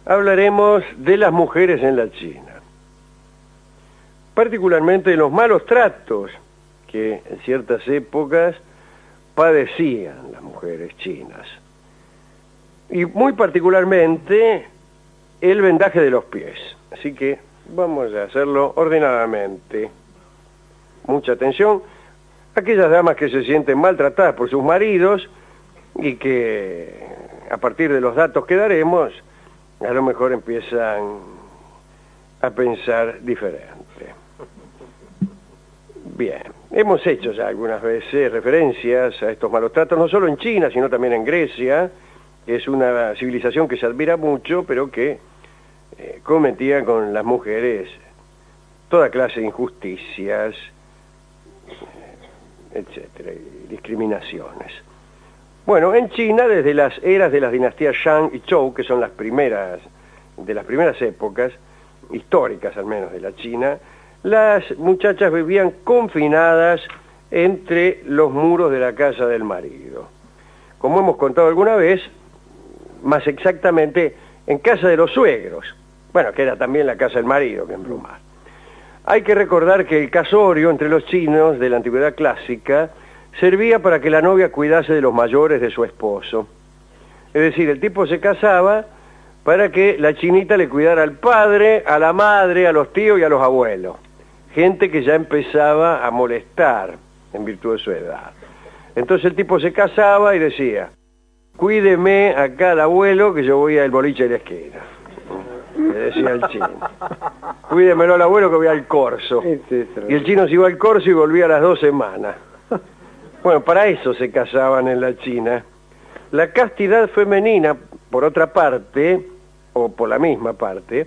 hablaremos de las mujeres en la China, particularmente de los malos tratos que en ciertas épocas padecían las mujeres chinas, y muy particularmente el vendaje de los pies. Así que vamos a hacerlo ordenadamente. Mucha atención. Aquellas damas que se sienten maltratadas por sus maridos y que, a partir de los datos que daremos, a lo mejor empiezan a pensar diferente. Bien, hemos hecho ya algunas veces referencias a estos malos tratos, no solo en China, sino también en Grecia, que es una civilización que se admira mucho, pero que cometía con las mujeres toda clase de injusticias, etcétera, y discriminaciones. Bueno, en China, desde las eras de las dinastías Shang y Zhou, que son las primeras épocas, históricas al menos de la China, las muchachas vivían confinadas entre los muros de la casa del marido. Como hemos contado alguna vez, más exactamente en casa de los suegros, bueno, que era también la casa del marido, que embromar. Hay que recordar que el casorio entre los chinos de la antigüedad clásica servía para que la novia cuidase de los mayores de su esposo. Es decir, el tipo se casaba para que la chinita le cuidara al padre, a la madre, a los tíos y a los abuelos. Gente que ya empezaba a molestar en virtud de su edad. Entonces el tipo se casaba y decía: cuídeme acá al abuelo que yo voy al boliche de la esquina. Le decía al chino: cuídemelo al abuelo que voy al corso. Y el chino se iba al corso y volvía a las 2 semanas. Bueno, para eso se casaban en la China. La castidad femenina, por otra parte, o por la misma parte,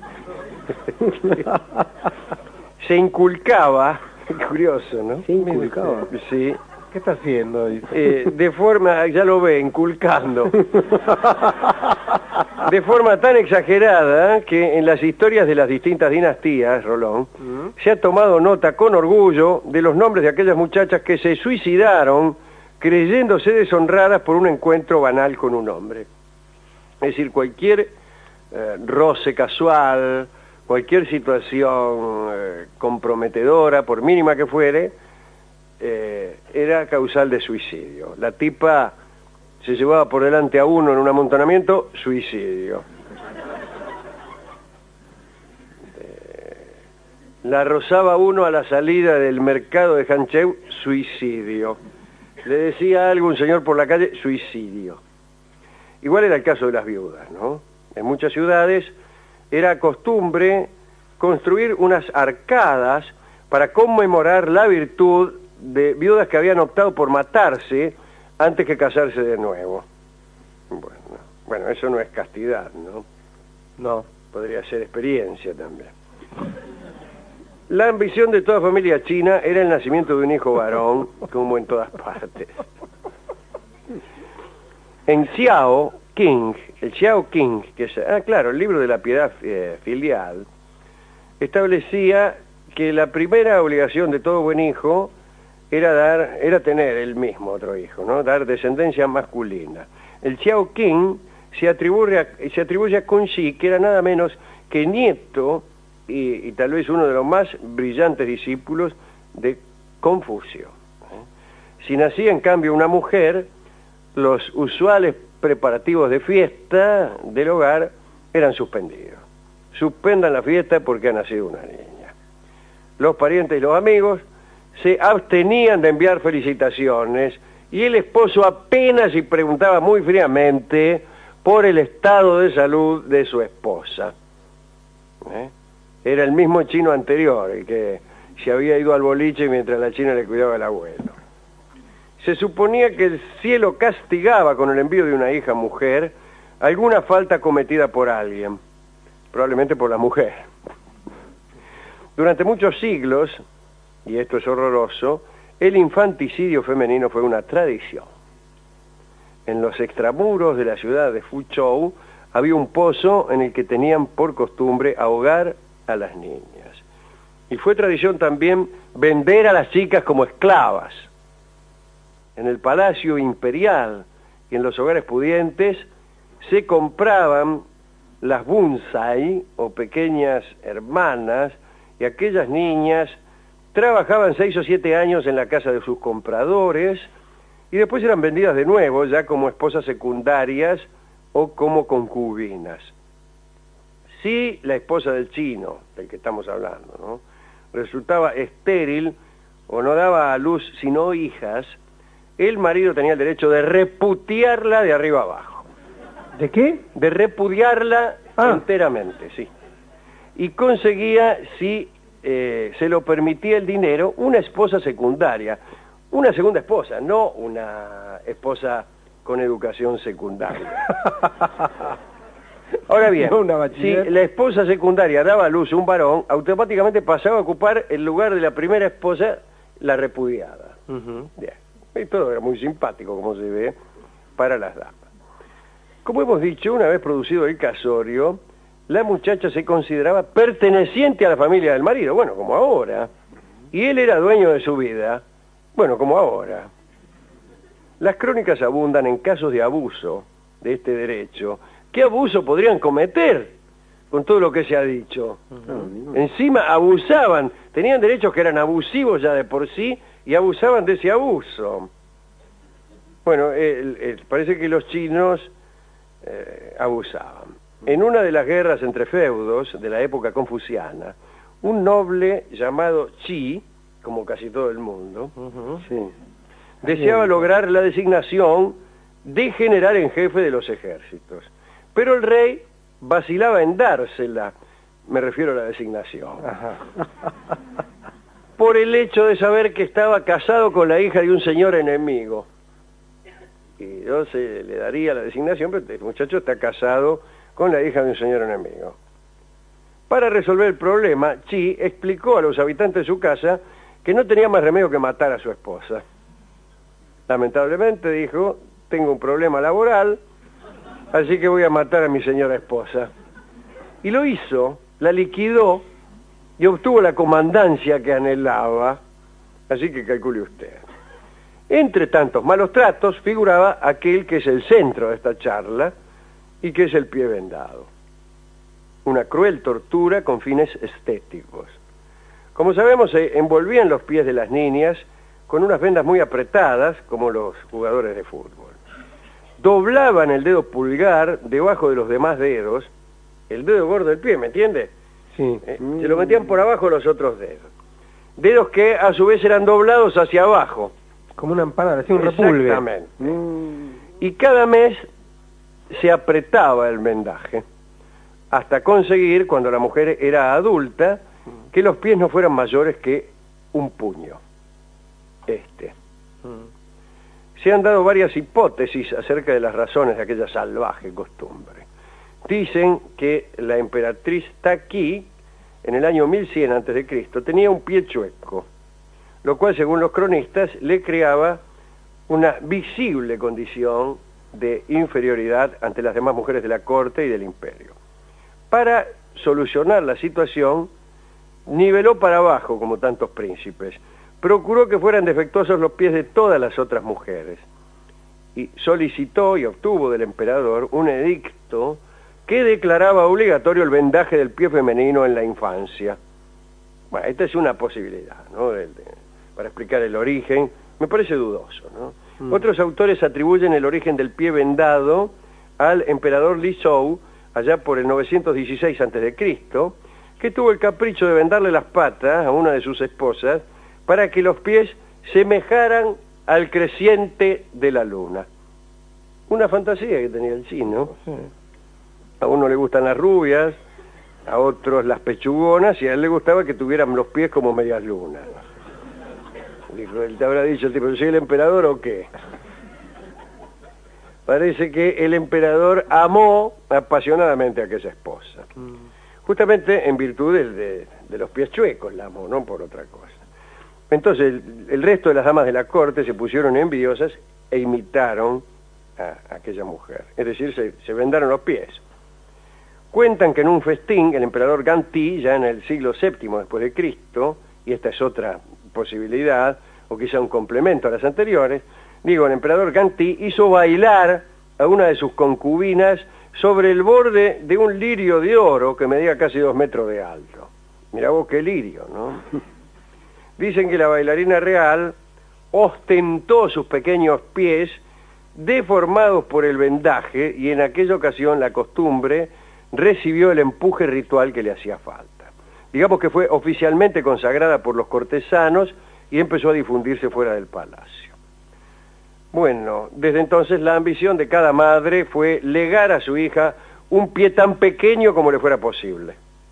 se inculcaba, curioso, ¿no? Se inculcaba. Sí. ¿Qué está haciendo? De forma, ya lo ve, inculcando. De forma tan exagerada que en las historias de las distintas dinastías, Rolón, se ha tomado nota con orgullo de los nombres de aquellas muchachas que se suicidaron creyéndose deshonradas por un encuentro banal con un hombre. Es decir, cualquier roce casual, cualquier situación comprometedora, por mínima que fuere, era causal de suicidio. La tipa se llevaba por delante a uno en un amontonamiento, suicidio. La rozaba uno a la salida del mercado de Hancheu, suicidio. Le decía algo un señor por la calle, suicidio. Igual era el caso de las viudas, ¿no? En muchas ciudades era costumbre construir unas arcadas para conmemorar la virtud de viudas que habían optado por matarse antes que casarse de nuevo. Bueno, eso no es castidad, ¿no? No. Podría ser experiencia también. La ambición de toda familia china era el nacimiento de un hijo varón, como en todas partes. En Xiao King, el Xiao King, que es, claro, el libro de la piedad filial, establecía que la primera obligación de todo buen hijo era tener él mismo otro hijo, ¿no? Dar descendencia masculina. El Xiao King se atribuye a Conchi, que era nada menos que nieto y tal vez uno de los más brillantes discípulos de Confucio. Si nacía en cambio una mujer, los usuales preparativos de fiesta del hogar eran suspendidos. Suspendan la fiesta porque ha nacido una niña. Los parientes y los amigos se abstenían de enviar felicitaciones y el esposo apenas y preguntaba muy fríamente por el estado de salud de su esposa. Era el mismo chino anterior, el que se había ido al boliche mientras la china le cuidaba al abuelo. Se suponía que el cielo castigaba con el envío de una hija mujer alguna falta cometida por alguien, probablemente por la mujer. Durante muchos siglos, y esto es horroroso, el infanticidio femenino fue una tradición. En los extramuros de la ciudad de Fuzhou había un pozo en el que tenían por costumbre ahogar a las niñas. Y fue tradición también vender a las chicas como esclavas. En el palacio imperial y en los hogares pudientes se compraban las Bunsai, o pequeñas hermanas, y aquellas niñas trabajaban 6 o 7 años en la casa de sus compradores, y después eran vendidas de nuevo, ya como esposas secundarias o como concubinas. Si la esposa del chino, del que estamos hablando, ¿no?, resultaba estéril o no daba a luz sino hijas, el marido tenía el derecho de repudiarla de arriba abajo. ¿De qué? De repudiarla enteramente, sí. Y conseguía, si se lo permitía el dinero, una esposa secundaria, una segunda esposa, no una esposa con educación secundaria. Ahora bien, si la esposa secundaria daba a luz un varón, automáticamente pasaba a ocupar el lugar de la primera esposa, la repudiada. Bien. Y todo era muy simpático, como se ve, para las damas. Como hemos dicho, una vez producido el casorio, la muchacha se consideraba perteneciente a la familia del marido, bueno, como ahora, y él era dueño de su vida, bueno, como ahora. Las crónicas abundan en casos de abuso de este derecho. ¿Qué abuso podrían cometer con todo lo que se ha dicho? Encima abusaban, tenían derechos que eran abusivos ya de por sí, y abusaban de ese abuso. Bueno, parece que los chinos abusaban. En una de las guerras entre feudos de la época confuciana, un noble llamado Qi, como casi todo el mundo, deseaba lograr la designación de general en jefe de los ejércitos. Pero el rey vacilaba en dársela, me refiero a la designación, por el hecho de saber que estaba casado con la hija de un señor enemigo. Y yo le daría la designación, pero el muchacho está casado con la hija de un señor enemigo. Para resolver el problema, Qi explicó a los habitantes de su casa que no tenía más remedio que matar a su esposa. Lamentablemente, dijo, tengo un problema laboral, así que voy a matar a mi señora esposa. Y lo hizo, la liquidó y obtuvo la comandancia que anhelaba, así que calcule usted. Entre tantos malos tratos figuraba aquel que es el centro de esta charla y que es el pie vendado. Una cruel tortura con fines estéticos. Como sabemos, se envolvían los pies de las niñas con unas vendas muy apretadas, como los jugadores de fútbol. Doblaban el dedo pulgar debajo de los demás dedos, el dedo gordo del pie, ¿me entiende? Sí. Se lo metían por abajo los otros dedos. Dedos que a su vez eran doblados hacia abajo. Como una empanada, así un repulgue. Exactamente. Y cada mes se apretaba el vendaje, hasta conseguir, cuando la mujer era adulta, que los pies no fueran mayores que un puño. Se han dado varias hipótesis acerca de las razones de aquella salvaje costumbre. Dicen que la emperatriz Taqi, en el año 1100 a.C., tenía un pie chueco, lo cual, según los cronistas, le creaba una visible condición de inferioridad ante las demás mujeres de la corte y del imperio. Para solucionar la situación, niveló para abajo como tantos príncipes, procuró que fueran defectuosos los pies de todas las otras mujeres, y solicitó y obtuvo del emperador un edicto que declaraba obligatorio el vendaje del pie femenino en la infancia. Bueno, esta es una posibilidad, ¿no?, para explicar el origen. Me parece dudoso, ¿no? Otros autores atribuyen el origen del pie vendado al emperador Li Zhou, allá por el 916 a.C., que tuvo el capricho de vendarle las patas a una de sus esposas para que los pies semejaran al creciente de la luna. Una fantasía que tenía el chino. A uno le gustan las rubias, a otros las pechugonas, y a él le gustaba que tuvieran los pies como medias lunas. Dijo, él te habrá dicho el tipo, ¿soy el emperador o qué? Parece que el emperador amó apasionadamente a aquella esposa. Justamente en virtud de los pies chuecos la amó, no por otra cosa. Entonces el resto de las damas de la corte se pusieron envidiosas e imitaron a aquella mujer. Es decir, se vendaron los pies. Cuentan que en un festín el emperador Ganti, ya en el siglo VII después de Cristo, y esta es otra posibilidad, o quizá un complemento a las anteriores, el emperador Ganti hizo bailar a una de sus concubinas sobre el borde de un lirio de oro que medía casi 2 metros de alto. Mirá vos qué lirio, ¿no? Dicen que la bailarina real ostentó sus pequeños pies deformados por el vendaje y en aquella ocasión la costumbre recibió el empuje ritual que le hacía falta. Digamos que fue oficialmente consagrada por los cortesanos y empezó a difundirse fuera del palacio. Bueno, desde entonces la ambición de cada madre fue legar a su hija un pie tan pequeño como le fuera posible.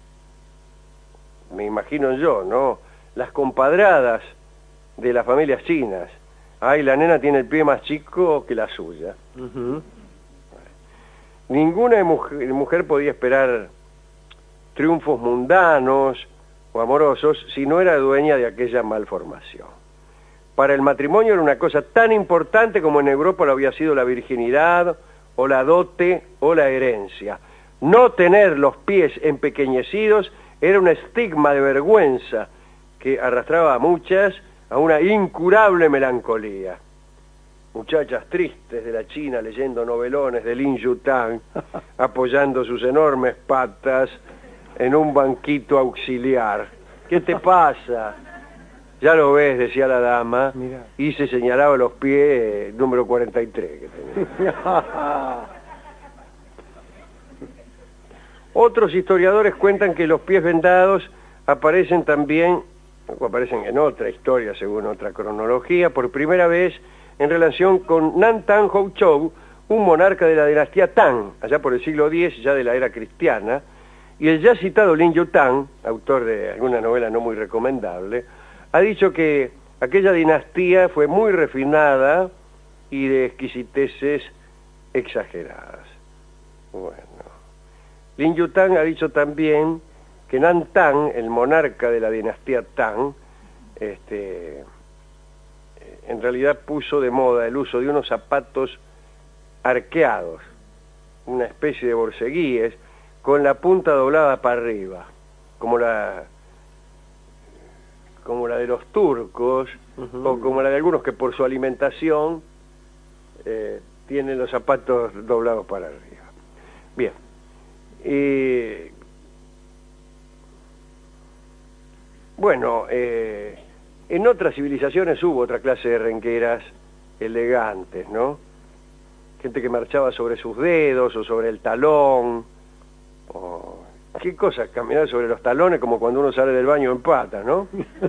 Me imagino yo, ¿no? Las compadradas de las familias chinas. Ay, la nena tiene el pie más chico que la suya. Ninguna mujer podía esperar triunfos mundanos o amorosos si no era dueña de aquella malformación. Para el matrimonio era una cosa tan importante como en Europa lo había sido la virginidad, o la dote, o la herencia. No tener los pies empequeñecidos era un estigma de vergüenza que arrastraba a muchas a una incurable melancolía. Muchachas tristes de la China leyendo novelones de Lin Yutang, apoyando sus enormes patas en un banquito auxiliar. ¿Qué te pasa? Ya lo ves, decía la dama, mirá, y se señalaba los pies número 43 que tenía. Otros historiadores cuentan que los pies vendados aparecen también, o aparecen en otra historia según otra cronología, por primera vez en relación con Nan Tang Hou Chou, un monarca de la dinastía Tang, allá por el siglo X, ya de la era cristiana, y el ya citado Lin Yutang, autor de alguna novela no muy recomendable, ha dicho que aquella dinastía fue muy refinada y de exquisiteces exageradas. Bueno, Lin Yutang ha dicho también que Nan Tang, el monarca de la dinastía Tang, en realidad puso de moda el uso de unos zapatos arqueados, una especie de borceguíes, con la punta doblada para arriba, como la de los turcos, o como la de algunos que por su alimentación tienen los zapatos doblados para arriba. Bien. Bueno, en otras civilizaciones hubo otra clase de renqueras elegantes, ¿no? Gente que marchaba sobre sus dedos o sobre el talón. ¿Qué cosa? Caminar sobre los talones como cuando uno sale del baño en patas, ¿no?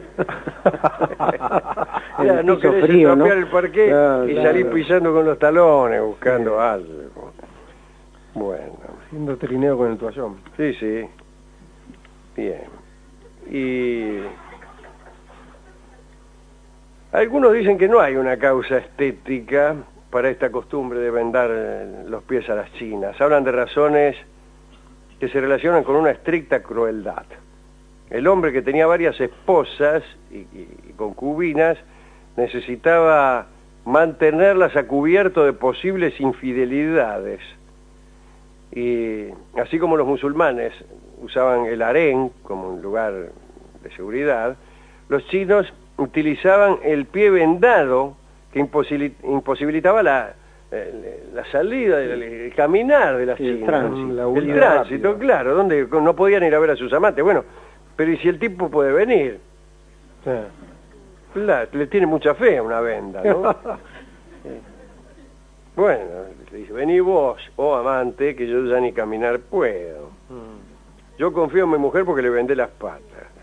Ya, no querés frío, estropear, ¿no?, el parqué, y claro, salir pisando con los talones, buscando algo. Bueno. Haciendo trineo con el toallón. Sí, sí. Bien. Y algunos dicen que no hay una causa estética para esta costumbre de vendar los pies a las chinas. Hablan de razones que se relacionan con una estricta crueldad. El hombre, que tenía varias esposas y concubinas, necesitaba mantenerlas a cubierto de posibles infidelidades. Y así como los musulmanes usaban el harén como un lugar de seguridad, los chinos utilizaban el pie vendado, que imposibilitaba la salida, el caminar de las chinas. El tránsito, rápido, claro, donde no podían ir a ver a sus amantes. Bueno, pero ¿y si el tipo puede venir? Sí. Claro, le tiene mucha fe a una venda, ¿no? Bueno, le dice, vení vos, oh amante, que yo ya ni caminar puedo. Yo confío en mi mujer porque le vendé las patas.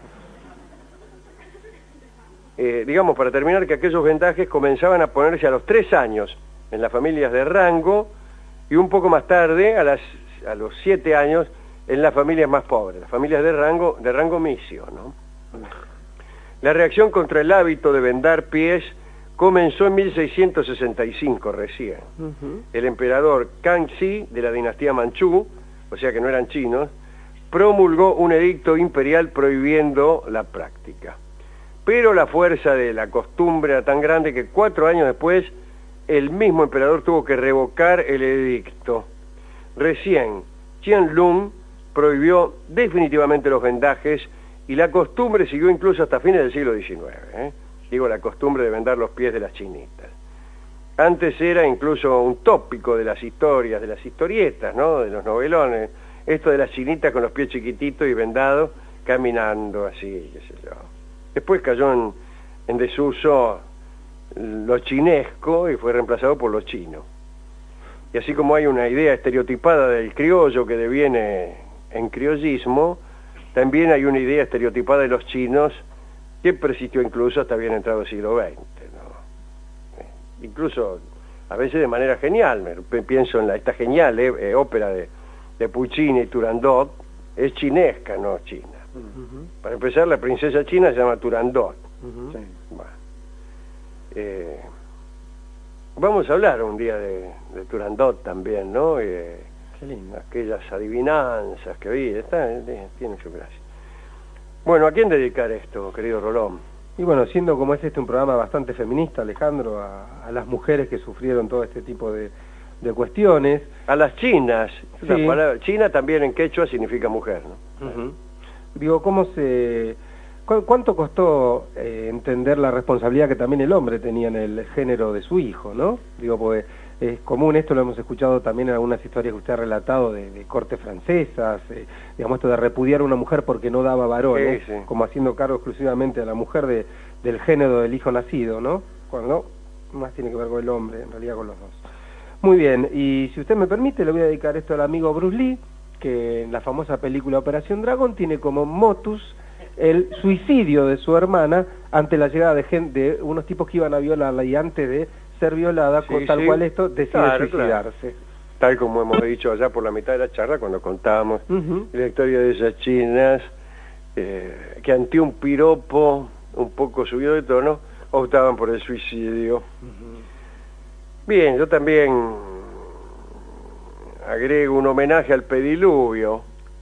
Digamos, para terminar, que aquellos vendajes comenzaban a ponerse a los 3 años en las familias de rango y un poco más tarde, a los 7 años, en las familias más pobres, las familias de rango misio, ¿no? La reacción contra el hábito de vendar pies comenzó en 1665 recién. El emperador Kangxi, de la dinastía Manchú, o sea que no eran chinos, promulgó un edicto imperial prohibiendo la práctica. Pero la fuerza de la costumbre era tan grande que 4 años después el mismo emperador tuvo que revocar el edicto. Recién Qianlong prohibió definitivamente los vendajes y la costumbre siguió incluso hasta fines del siglo XIX. Digo, la costumbre de vendar los pies de las chinitas. Antes era incluso un tópico de las historias, de las historietas, ¿no? De los novelones. Esto de las chinitas con los pies chiquititos y vendados, caminando así, qué sé yo. Después cayó en desuso lo chinesco y fue reemplazado por lo chino. Y así como hay una idea estereotipada del criollo que deviene en criollismo, también hay una idea estereotipada de los chinos que persistió incluso hasta bien entrado el siglo XX, ¿no? Incluso a veces de manera genial. Pienso en esta genial ópera de Puccini y Turandot, es chinesca, no china. Para empezar, la princesa china se llama Turandot. Sí. Bueno. Vamos a hablar un día de Turandot también, ¿no? Qué lindo. Aquellas adivinanzas que vi, tiene su gracia. Bueno, ¿a quién dedicar esto, querido Rolón? Y bueno, siendo como es un programa bastante feminista, Alejandro, a las mujeres que sufrieron todo este tipo de cuestiones. A las chinas. Sí. La palabra china también en quechua significa mujer, ¿no? Digo, ¿cuánto costó entender la responsabilidad que también el hombre tenía en el género de su hijo, ¿no? Digo, pues es común, esto lo hemos escuchado también en algunas historias que usted ha relatado de cortes francesas, digamos, esto de repudiar a una mujer porque no daba varones, sí. como haciendo cargo exclusivamente a la mujer del género del hijo nacido, ¿no? Cuando más tiene que ver con el hombre, en realidad con los dos. Muy bien, y si usted me permite, le voy a dedicar esto al amigo Bruce Lee, que en la famosa película Operación Dragón tiene como motus el suicidio de su hermana ante la llegada de unos tipos que iban a violarla, y antes de ser violada, sí, tal cual esto, decide suicidarse. Claro. Tal como hemos dicho allá por la mitad de la charla, cuando contábamos la historia de esas chinas, que ante un piropo un poco subido de tono, optaban por el suicidio. Bien, yo también agrego un homenaje al pediluvio,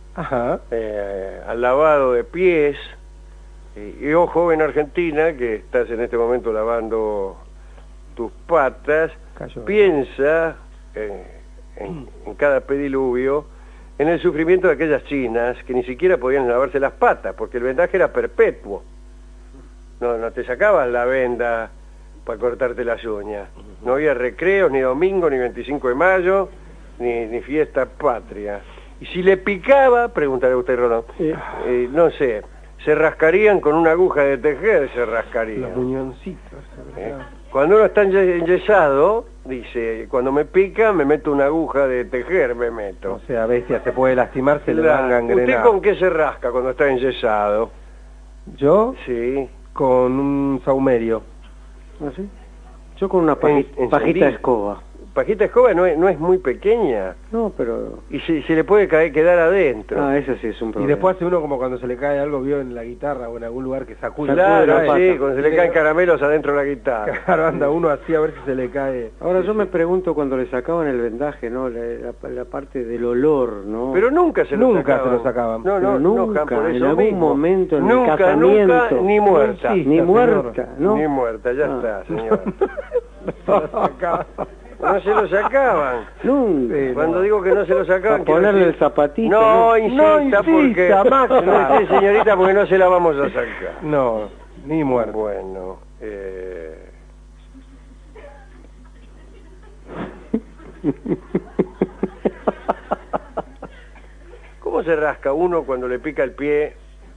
al lavado de pies, y oh joven argentina que estás en este momento lavando tus patas, piensa en cada pediluvio en el sufrimiento de aquellas chinas que ni siquiera podían lavarse las patas porque el vendaje era perpetuo. No te sacaban la venda para cortarte las uñas. No había recreos, ni domingo, ni 25 de mayo, ni fiesta patria. Y si le picaba, preguntará usted, Rolón, no sé, se rascarían con una aguja de tejer, se rascarían. Los muñoncitos. Cuando uno está enyesado, dice, cuando me pica, me meto una aguja de tejer, me meto. O sea, bestia, se puede lastimar, se le van gangrenar. ¿Usted con qué se rasca cuando está enyesado? ¿Yo? Sí. Con un saumerio. ¿Ah, sí? Yo con una pajita de escoba. ¿Pajita de escoba no es muy pequeña? No, pero... Y se le puede quedar adentro. Ah, eso sí es un problema. Y después hace uno como cuando se le cae algo, vio en la guitarra o en algún lugar que sacude. Claro, sí, cuando se le caen caramelos adentro de la guitarra. Claro, anda uno así a ver si se le cae. Ahora yo me pregunto cuando le sacaban el vendaje, ¿no? La parte del olor, ¿no? Pero nunca se lo sacaban. No, nunca, por eso en algún mismo. momento en nunca, el casamiento. Nunca, ni muerta. No existe, ni señor. muerta, ¿no? Ni muerta, ya está, señor. No se lo sacaban. Nunca. Cuando digo que no se lo sacaban... Para ponerle el zapatito. No insista, porque... Max. No, sí, señorita, porque no se la vamos a sacar. No, ni muerto. Bueno, ¿cómo se rasca uno cuando le pica el pie?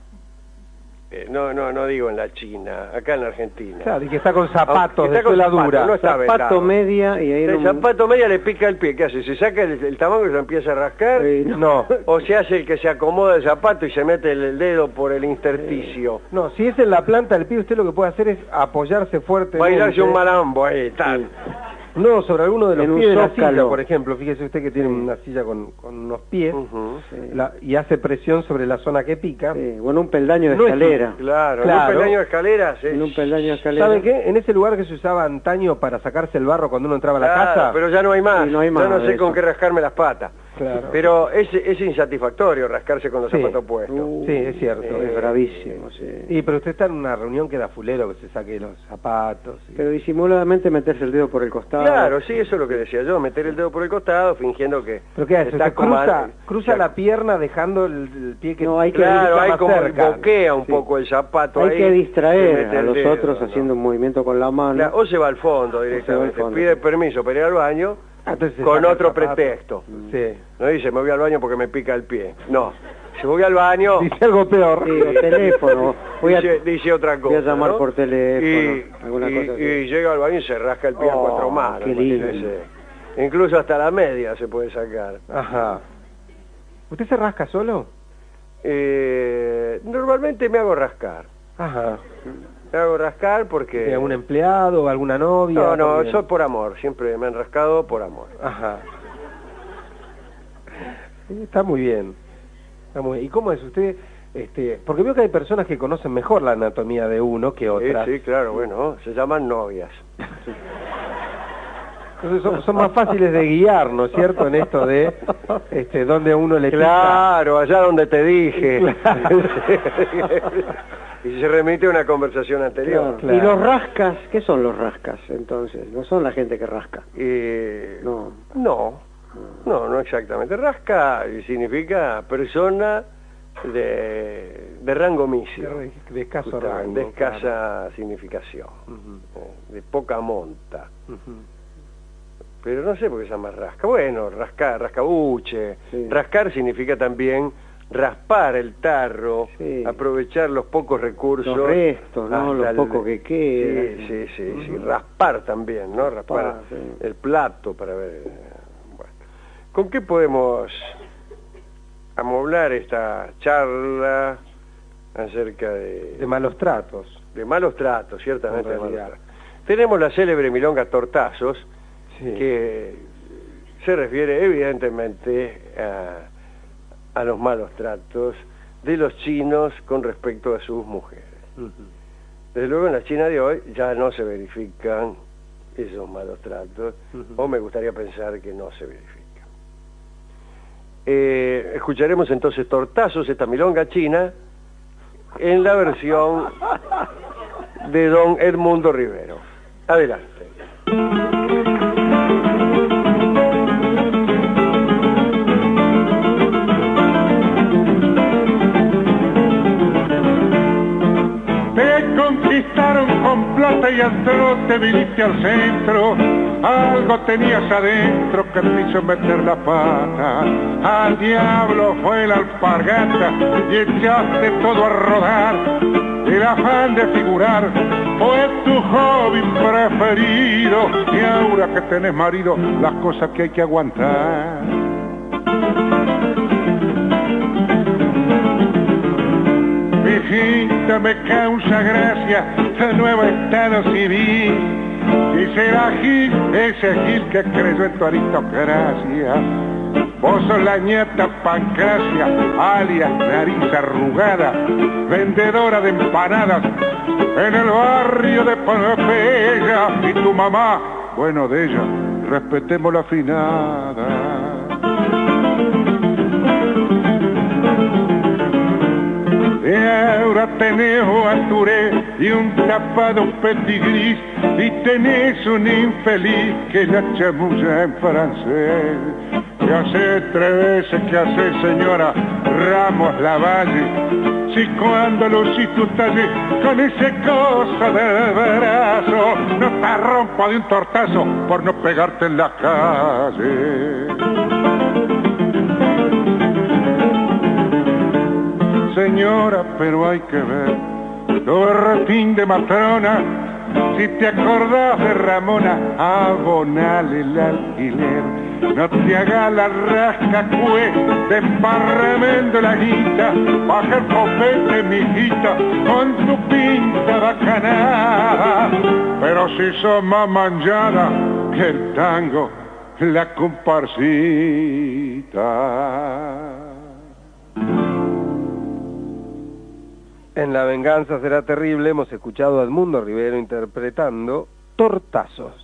No digo en la China, acá en la Argentina. Claro, y que está con zapatos Está de con suela zapatos, dura. no está Zapato vetado. media y ahí El zapato media le pica el pie, ¿qué hace? ¿Se saca el tamanco y se empieza a rascar? No. ¿O se hace el que se acomoda el zapato y se mete el dedo por el intersticio? No, si es en la planta del pie, usted lo que puede hacer es apoyarse fuertemente. Bailarse un malambo ahí, tal. No, sobre alguno de los En pies un de la zócalo. silla, por ejemplo. Fíjese usted que tiene una silla con unos pies y hace presión sobre la zona que pica. Sí, bueno, un peldaño de No es- escalera. Claro, en Claro. un peldaño de escaleras. En un peldaño de escalera. ¿Sabe qué? En ese lugar que se usaba antaño para sacarse el barro cuando uno entraba a la Claro, casa. pero ya no hay más. Sí, no hay más Ya no sé de con eso. qué rascarme las patas. Claro. Pero es insatisfactorio rascarse con los Sí. zapatos puestos. Sí, es cierto. Es bravísimo, sí. Y pero usted está en una reunión que da fulero, que se saque los zapatos. Pero disimuladamente meterse el dedo por el costado. Claro, sí, eso es lo que decía yo, meter el dedo por el costado fingiendo que ¿Pero qué hace? está Usted cruza cruza la pierna dejando el pie que... No, hay que Claro, hay más como cerca. boquea un Sí. poco el zapato Hay ahí. que y distraer mete a el los dedo, otros ¿no? haciendo un movimiento con la mano. Claro, o se va al fondo se va al directamente, fondo, pide sí. permiso para ir al baño Entonces se con saca el otro zapato. pretexto. Sí. No dice, me voy al baño porque me pica el pie. No, si voy al baño, Dice algo peor. Sí, o teléfono. dice otra cosa. voy a llamar ¿no? por teléfono, alguna cosa así. y llega al baño y se rasca el pie a cuatro manos. qué lindo. imagínese. Incluso hasta la media se puede sacar. Ajá. ¿Usted se rasca solo? Normalmente me hago rascar. Ajá. Me hago rascar porque... ¿De algún empleado, alguna novia? No, no, También. eso es por amor. Siempre me han rascado por amor. Ajá. Está muy bien. Está muy bien. ¿Y cómo es usted? Porque veo que hay personas que conocen mejor la anatomía de uno que otras. Sí, claro, bueno, se llaman novias. Entonces son más fáciles de guiar, ¿no es cierto? En esto de donde a uno le pica. Claro, allá donde te dije. Claro. Y se remite a una conversación anterior. Claro. ¿Y los rascas? ¿Qué son los rascas entonces? No son la gente que rasca. No. No. No exactamente. Rasca significa persona de rango mísero. De escaso Justamente, rango. de escasa claro. significación, Ujú. de poca monta. Ujú. Pero no sé por qué se llama rasca. Bueno, rascabuche. Sí. Rascar significa también raspar el tarro, Sí. aprovechar los pocos recursos. Los restos, ¿no? hasta Lo poco que queda. Sí. Raspar también, ¿no? Raspar Sí. el plato para ver. Bueno. ¿Con qué podemos amoblar esta charla acerca De malos tratos. de malos tratos, ciertamente de En malos realidad. tratos? Tenemos la célebre milonga Tortazos, Sí. que se refiere evidentemente a los malos tratos de los chinos con respecto a sus mujeres. Ujú. Desde luego en la China de hoy ya no se verifican esos malos tratos, Ujú. o me gustaría pensar que no se verifican. Escucharemos entonces Tortazos, esta milonga china, en la versión de don Edmundo Rivero. Adelante. Te conquistaron con plata y al trote viniste al centro. Algo tenías adentro que te hizo meter la pata. Al diablo fue la alpargata y echaste todo a rodar. El afán de figurar fue tu hobby preferido. Y ahora que tenés marido, las cosas que hay que aguantar. Hijita, me causa gracia el nuevo estado civil. Y será Gil, ese Gil que creyó en tu aristocracia. Vos sos la nieta Pancracia, alias nariz arrugada, vendedora de empanadas en el barrio de Pompeya. Y tu mamá, bueno de ella, respetemos la afinada. Y ahora tenés un Aturé y un tapado petigris, y tenés un infeliz que la chamulla en francés. Que hace 3 veces que hace señora Ramos Lavalle, si cuando lucís tu talle con ese cosa del brazo, no te rompa de un tortazo por no pegarte en la calle. Señora, pero hay que ver todo el ratín de matrona. Si te acordás de Ramona, abonale el alquiler. No te haga la rasca, desparramendo la guita, baja el copete, mijita, con tu pinta bacanada. Pero si sos más manchada que el tango, la comparsita. En La venganza será terrible hemos escuchado a Edmundo Rivero interpretando Tortazos.